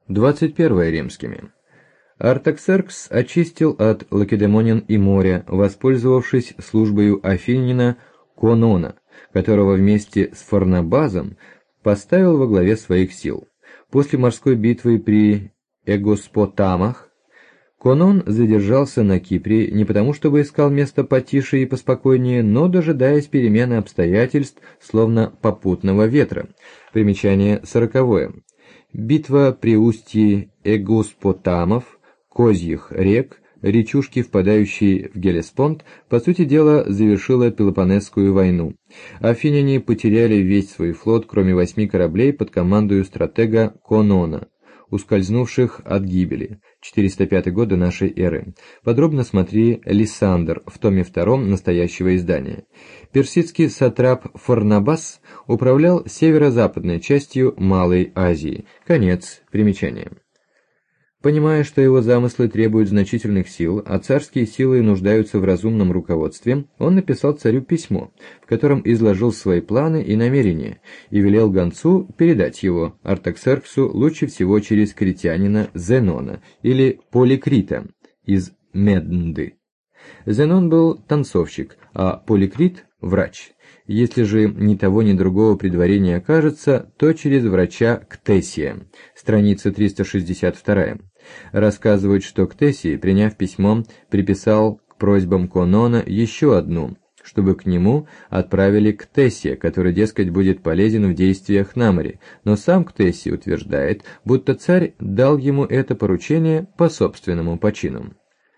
21 римскими. Артаксеркс очистил от Лакедемонин и моря, воспользовавшись службою афинина Конона, которого вместе с Фарнабазом поставил во главе своих сил. После морской битвы при Эгоспотамах Конон задержался на Кипре не потому, чтобы искал место потише и поспокойнее, но дожидаясь перемены обстоятельств, словно попутного ветра. Примечание 40. Битва при устье Эгоспотамов, Козьих рек, речушки, впадающие в Геллеспонд, по сути дела завершила Пелопоннесскую войну. Афиняне потеряли весь свой флот, кроме 8 кораблей под командою стратега Конона, ускользнувших от гибели. 405 год до нашей эры. Подробно смотри Лисандр в томе 2 настоящего издания. Персидский сатрап Фарнабас управлял северо-западной частью Малой Азии. Конец примечания. Понимая, что его замыслы требуют значительных сил, а царские силы нуждаются в разумном руководстве, он написал царю письмо, в котором изложил свои планы и намерения, и велел гонцу передать его Артаксерксу лучше всего через критянина Зенона или Поликрита из Меднды. Зенон был танцовщик, а Поликрит – врач. Если же ни того, ни другого при дворе не окажется, то через врача Ктесия. Страница 362. Рассказывают, что Ктесий, приняв письмо, приписал к просьбам Конона еще одну, чтобы к нему отправили Ктесия, который, дескать, будет полезен в действиях на море, но сам Ктесий утверждает, будто царь дал ему это поручение по собственному почину.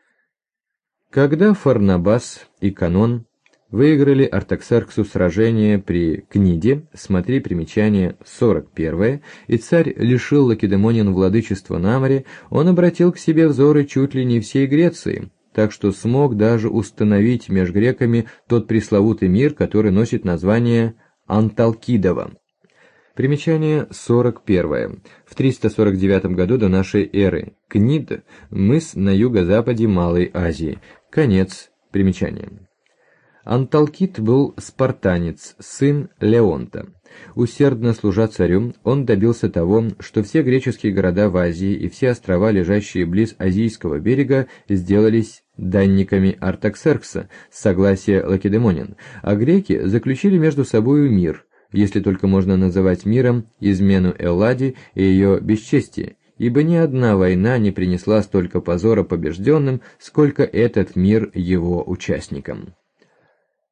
Когда Фарнабас и Конон выиграли Артаксерксу сражение при Книде, смотри примечание 41, и царь лишил Лакедемонин владычества на море, он обратил к себе взоры чуть ли не всей Греции, так что смог даже установить между греками тот пресловутый мир, который носит название Анталкидово. Примечание 41. В 349 году до нашей эры. Книд – мыс на юго-западе Малой Азии. Конец примечания. Анталкид был спартанец, сын Леонта. Усердно служа царю, он добился того, что все греческие города в Азии и все острова, лежащие близ Азийского берега, сделались данниками Артаксеркса с согласия Лакедемонин, а греки заключили между собою мир, если только можно называть миром измену Элладе и ее бесчестие, ибо ни одна война не принесла столько позора побежденным, сколько этот мир его участникам.